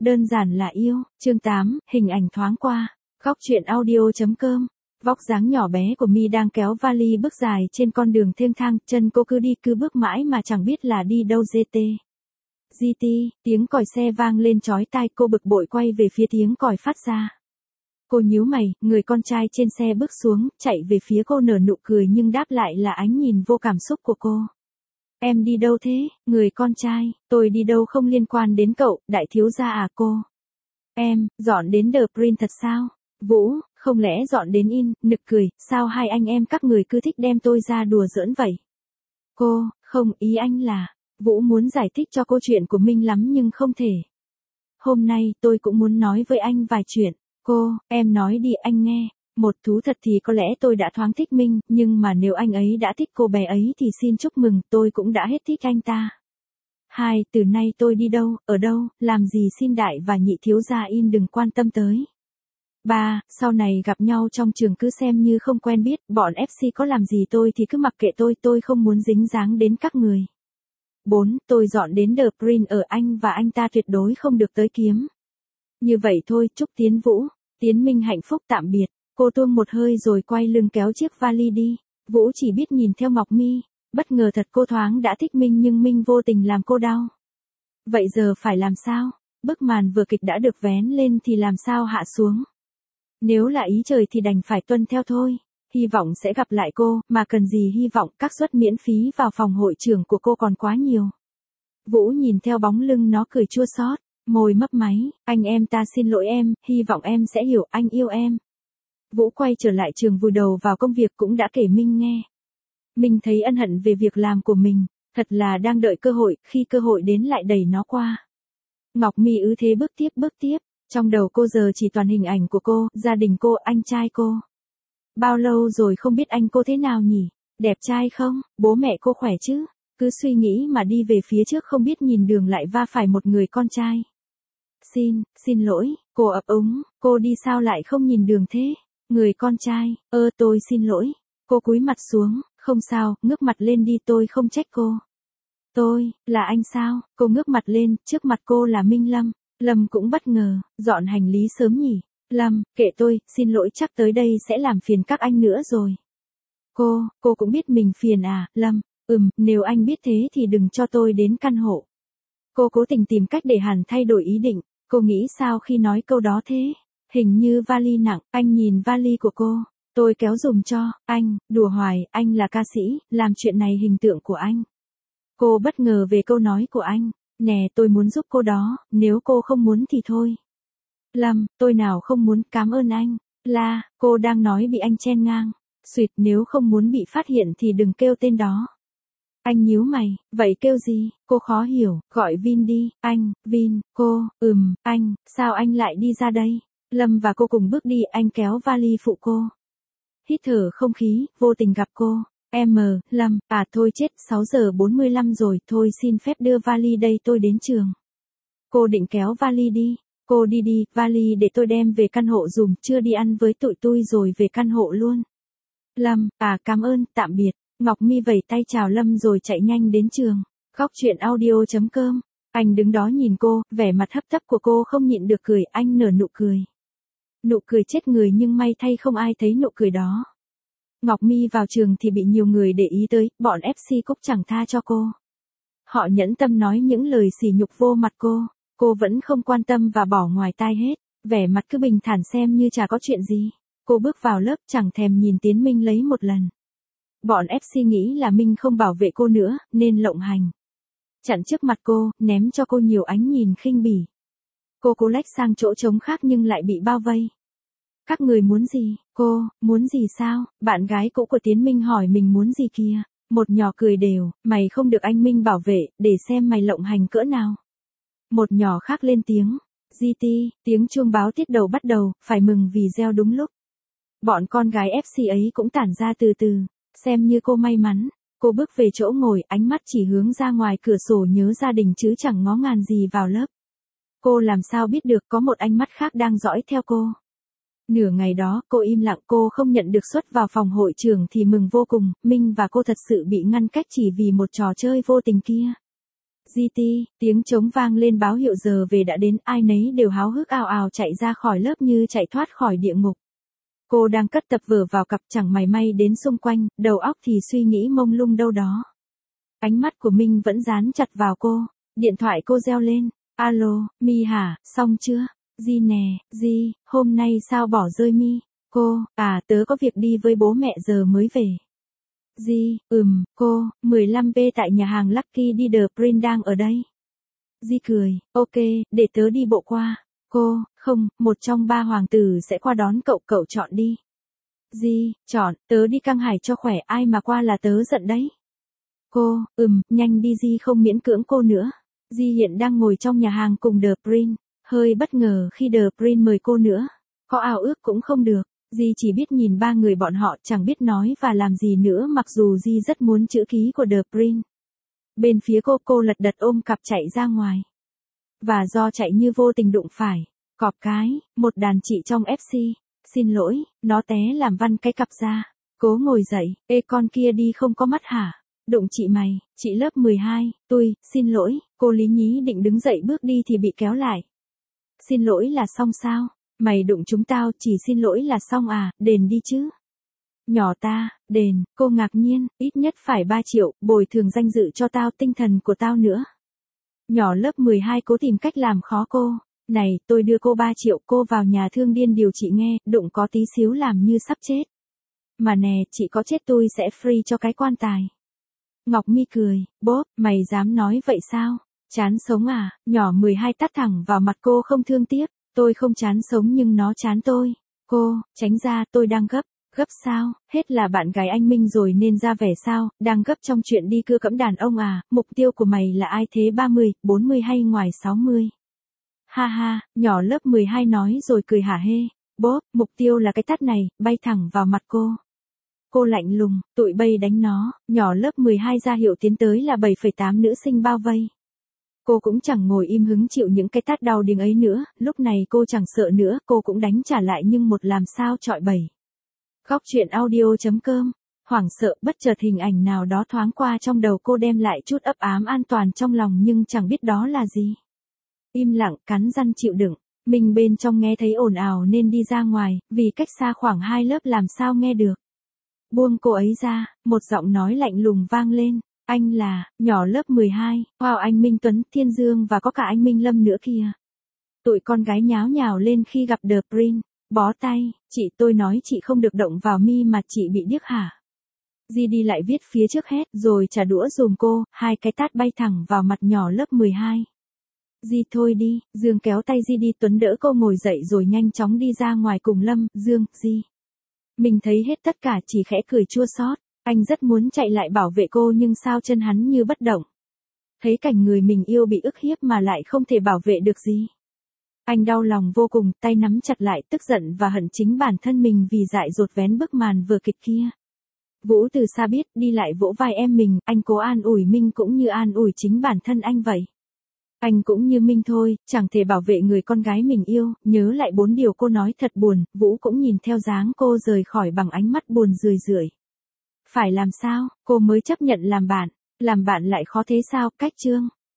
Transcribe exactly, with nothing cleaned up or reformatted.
đơn giản là yêu. Chương tám, hình ảnh thoáng qua. Góc truyện audio chấm com. Vóc dáng nhỏ bé của Mi đang kéo vali bước dài trên con đường thênh thang, chân cô cứ đi cứ bước mãi mà chẳng biết là đi đâu. giê tê. giê tê, tiếng còi xe vang lên chói tai, cô bực bội quay về phía tiếng còi phát ra. Cô nhíu mày, người con trai trên xe bước xuống, chạy về phía cô nở nụ cười nhưng đáp lại là ánh nhìn vô cảm xúc của cô. Em đi đâu thế? Người con trai, tôi đi đâu không liên quan đến cậu, đại thiếu gia à cô. Em, dọn đến The Print thật sao? Vũ, không lẽ dọn đến In, nực cười, sao hai anh em các người cứ thích đem tôi ra đùa giỡn vậy? Cô, không, ý anh là, Vũ muốn giải thích cho cô chuyện của Minh lắm nhưng không thể. Hôm nay tôi cũng muốn nói với anh vài chuyện. Cô, em nói đi anh nghe. Một, thú thật thì có lẽ tôi đã thoáng thích Minh, nhưng mà nếu anh ấy đã thích cô bé ấy thì xin chúc mừng, tôi cũng đã hết thích anh ta. Hai, từ nay tôi đi đâu, ở đâu, làm gì xin đại và nhị thiếu gia In đừng quan tâm tới. Ba, sau này gặp nhau trong trường cứ xem như không quen biết, bọn ép xê có làm gì tôi thì cứ mặc kệ tôi, tôi không muốn dính dáng đến các người. Bốn, tôi dọn đến The Print ở Anh và anh ta tuyệt đối không được tới kiếm. Như vậy thôi, chúc Tiến Vũ, Tiến Minh hạnh phúc tạm biệt. Cô tuông một hơi rồi quay lưng kéo chiếc vali đi. Vũ chỉ biết nhìn theo Ngọc Mi. Bất ngờ thật, cô thoáng đã thích Minh nhưng Minh vô tình làm cô đau. Vậy giờ phải làm sao? Bức màn vừa kịch đã được vén lên thì làm sao hạ xuống? Nếu là ý trời thì đành phải tuân theo thôi. Hy vọng sẽ gặp lại cô, mà cần gì hy vọng, các suất miễn phí vào phòng hội trưởng của cô còn quá nhiều. Vũ nhìn theo bóng lưng nó cười chua xót, môi mấp máy, anh em ta xin lỗi em, hy vọng em sẽ hiểu, anh yêu em. Vũ quay trở lại trường vùi đầu vào công việc cũng đã kể Minh nghe. Minh thấy ân hận về việc làm của mình, thật là đang đợi cơ hội, khi cơ hội đến lại đẩy nó qua. Ngọc Mi ứ thế bước tiếp bước tiếp, trong đầu cô giờ chỉ toàn hình ảnh của cô, gia đình cô, anh trai cô. Bao lâu rồi không biết anh cô thế nào nhỉ, đẹp trai không, bố mẹ cô khỏe chứ, cứ suy nghĩ mà đi về phía trước không biết nhìn đường lại va phải một người con trai. Xin, xin lỗi, cô ấp úng, cô đi sao lại không nhìn đường thế? Người con trai, ơ tôi xin lỗi. Cô cúi mặt xuống, không sao, ngước mặt lên đi, tôi không trách cô. Tôi, là anh sao? Cô ngước mặt lên, trước mặt cô là Minh Lâm. Lâm cũng bất ngờ, dọn hành lý sớm nhỉ? Lâm, kệ tôi, xin lỗi, chắc tới đây sẽ làm phiền các anh nữa rồi. Cô, cô cũng biết mình phiền à, Lâm, ừm, nếu anh biết thế thì đừng cho tôi đến căn hộ. Cô cố tình tìm cách để Hàn thay đổi ý định, cô nghĩ sao khi nói câu đó thế? Hình như vali nặng, anh nhìn vali của cô. Tôi kéo dùm cho, anh, đùa hoài, anh là ca sĩ, làm chuyện này hình tượng của anh. Cô bất ngờ về câu nói của anh, nè tôi muốn giúp cô đó, nếu cô không muốn thì thôi. Lâm, tôi nào không muốn, cảm ơn anh. La, cô đang nói bị anh chen ngang. Xuyệt, nếu không muốn bị phát hiện thì đừng kêu tên đó. Anh nhíu mày, vậy kêu gì? Cô khó hiểu, gọi Vin đi, anh, Vin, cô, ừm, anh, sao anh lại đi ra đây? Lâm và cô cùng bước đi, anh kéo vali phụ cô. Hít thở không khí, vô tình gặp cô. Em, Lâm, à thôi chết, sáu giờ bốn mươi lăm rồi, thôi xin phép đưa vali đây, tôi đến trường. Cô định kéo vali đi. Cô đi đi, vali để tôi đem về căn hộ dùm, chưa đi ăn với tụi tôi rồi về căn hộ luôn. Lâm, à cảm ơn, tạm biệt. Ngọc Mi vẫy tay chào Lâm rồi chạy nhanh đến trường. Góc truyện audio chấm com. Anh đứng đó nhìn cô, vẻ mặt hấp tấp của cô không nhịn được cười, anh nở nụ cười. Nụ cười chết người nhưng may thay không ai thấy nụ cười đó. Ngọc Mi vào trường thì bị nhiều người để ý tới, bọn ép xê cũng chẳng tha cho cô. Họ nhẫn tâm nói những lời sỉ nhục vô mặt cô, cô vẫn không quan tâm và bỏ ngoài tai hết, vẻ mặt cứ bình thản xem như chả có chuyện gì. Cô bước vào lớp chẳng thèm nhìn Tiến Minh lấy một lần. Bọn ép xê nghĩ là Minh không bảo vệ cô nữa, nên lộng hành. Chặn trước mặt cô, ném cho cô nhiều ánh nhìn khinh bỉ. Cô cố lách sang chỗ trống khác nhưng lại bị bao vây. Các người muốn gì? Cô, muốn gì sao? Bạn gái cũ của Tiến Minh hỏi mình muốn gì kia. Một nhỏ cười đều, mày không được anh Minh bảo vệ, để xem mày lộng hành cỡ nào. Một nhỏ khác lên tiếng. giê tê, tiếng chuông báo tiết đầu bắt đầu, phải mừng vì gieo đúng lúc. Bọn con gái ép xê ấy cũng tản ra từ từ, xem như cô may mắn. Cô bước về chỗ ngồi, ánh mắt chỉ hướng ra ngoài cửa sổ nhớ gia đình chứ chẳng ngó ngàng gì vào lớp. Cô làm sao biết được có một ánh mắt khác đang dõi theo cô. Nửa ngày đó, cô im lặng, cô không nhận được suất vào phòng hội trưởng thì mừng vô cùng, Minh và cô thật sự bị ngăn cách chỉ vì một trò chơi vô tình kia. giê tê, tiếng trống vang lên báo hiệu giờ về đã đến, ai nấy đều háo hức ào ào chạy ra khỏi lớp như chạy thoát khỏi địa ngục. Cô đang cất tập vở vào cặp chẳng mảy may đến xung quanh, đầu óc thì suy nghĩ mông lung đâu đó. Ánh mắt của Minh vẫn dán chặt vào cô, điện thoại cô reo lên, alo, Mi hả, xong chưa? Di nè, Di, hôm nay sao bỏ rơi Mi? Cô, à tớ có việc đi với bố mẹ giờ mới về. Di, ừm, cô, mười lăm B tại nhà hàng Lucky đi The Print đang ở đây. Di cười, ok, để tớ đi bộ qua. Cô, không, một trong ba hoàng tử sẽ qua đón cậu, cậu chọn đi. Di, chọn, tớ đi căng hải cho khỏe, ai mà qua là tớ giận đấy. Cô, ừm, nhanh đi Di không miễn cưỡng cô nữa. Di hiện đang ngồi trong nhà hàng cùng The Print, hơi bất ngờ khi The Print mời cô nữa. Có ao ước cũng không được. Di chỉ biết nhìn ba người bọn họ chẳng biết nói và làm gì nữa mặc dù Di rất muốn chữ ký của The Print. Bên phía cô cô lật đật ôm cặp chạy ra ngoài. Và do chạy như vô tình đụng phải. Cọp cái, một đàn chị trong ép xê. Xin lỗi, nó té làm văng cái cặp ra. Cố ngồi dậy, ê con kia đi không có mắt hả? Đụng chị mày, chị lớp mười hai, tôi, xin lỗi, cô Lý Nhí định đứng dậy bước đi thì bị kéo lại. Xin lỗi là xong sao? Mày đụng chúng tao chỉ xin lỗi là xong à, đền đi chứ. Nhỏ ta, đền, cô ngạc nhiên, ít nhất phải ba triệu, bồi thường danh dự cho tao tinh thần của tao nữa. Nhỏ lớp mười hai cố tìm cách làm khó cô. Này, tôi đưa cô ba triệu, cô vào nhà thương điên điều trị nghe, đụng có tí xíu làm như sắp chết. Mà nè, chị có chết tôi sẽ free cho cái quan tài. Ngọc Mi cười, bốp, mày dám nói vậy sao? Chán sống à, nhỏ mười hai tát thẳng vào mặt cô không thương tiếc. Tôi không chán sống nhưng nó chán tôi. Cô, tránh ra, tôi đang gấp. Gấp sao? Hết là bạn gái anh Minh rồi nên ra vẻ sao? Đang gấp trong chuyện đi cưa cẫm đàn ông à? Mục tiêu của mày là ai thế, ba mươi, bốn mươi hay ngoài sáu mươi? Ha ha, nhỏ lớp mười hai nói rồi cười hả hê. Bốp, mục tiêu là cái tát này, bay thẳng vào mặt cô. Cô lạnh lùng, tụi bay đánh nó, nhỏ lớp mười hai ra hiệu tiến tới là bảy phẩy tám nữ sinh bao vây. Cô cũng chẳng ngồi im hứng chịu những cái tát đau điếng ấy nữa, lúc này cô chẳng sợ nữa, cô cũng đánh trả lại nhưng một làm sao chọi bảy. Góc truyện audio.com, hoảng sợ bất chợt hình ảnh nào đó thoáng qua trong đầu cô đem lại chút ấp ám an toàn trong lòng nhưng chẳng biết đó là gì. Im lặng, cắn răng chịu đựng, mình bên trong nghe thấy ồn ào nên đi ra ngoài, vì cách xa khoảng hai lớp làm sao nghe được. Buông cô ấy ra, một giọng nói lạnh lùng vang lên. Anh là, nhỏ lớp mười hai, wow anh Minh Tuấn, Thiên Dương và có cả anh Minh Lâm nữa kìa. Tụi con gái nháo nhào lên khi gặp The Print, bó tay, chị tôi nói chị không được động vào Mi mà chị bị điếc hả? Di đi lại viết phía trước hết rồi trả đũa dùm cô, hai cái tát bay thẳng vào mặt nhỏ lớp mười hai. Di thôi đi, Dương kéo tay Di đi, Tuấn đỡ cô ngồi dậy rồi nhanh chóng đi ra ngoài cùng Lâm, Dương, Di. Mình thấy hết tất cả chỉ khẽ cười chua xót. Anh rất muốn chạy lại bảo vệ cô nhưng sao chân hắn như bất động. Thấy cảnh người mình yêu bị ức hiếp mà lại không thể bảo vệ được gì. Anh đau lòng vô cùng, tay nắm chặt lại, tức giận và hận chính bản thân mình vì dại dột vén bức màn vừa kịch kia. Vũ từ xa biết, đi lại vỗ vai em mình, anh cố an ủi Minh cũng như an ủi chính bản thân anh vậy. Anh cũng như Minh thôi, chẳng thể bảo vệ người con gái mình yêu, nhớ lại bốn điều cô nói thật buồn, Vũ cũng nhìn theo dáng cô rời khỏi bằng ánh mắt buồn rười rượi. Phải làm sao, cô mới chấp nhận làm bạn, làm bạn lại khó thế sao, cách chương.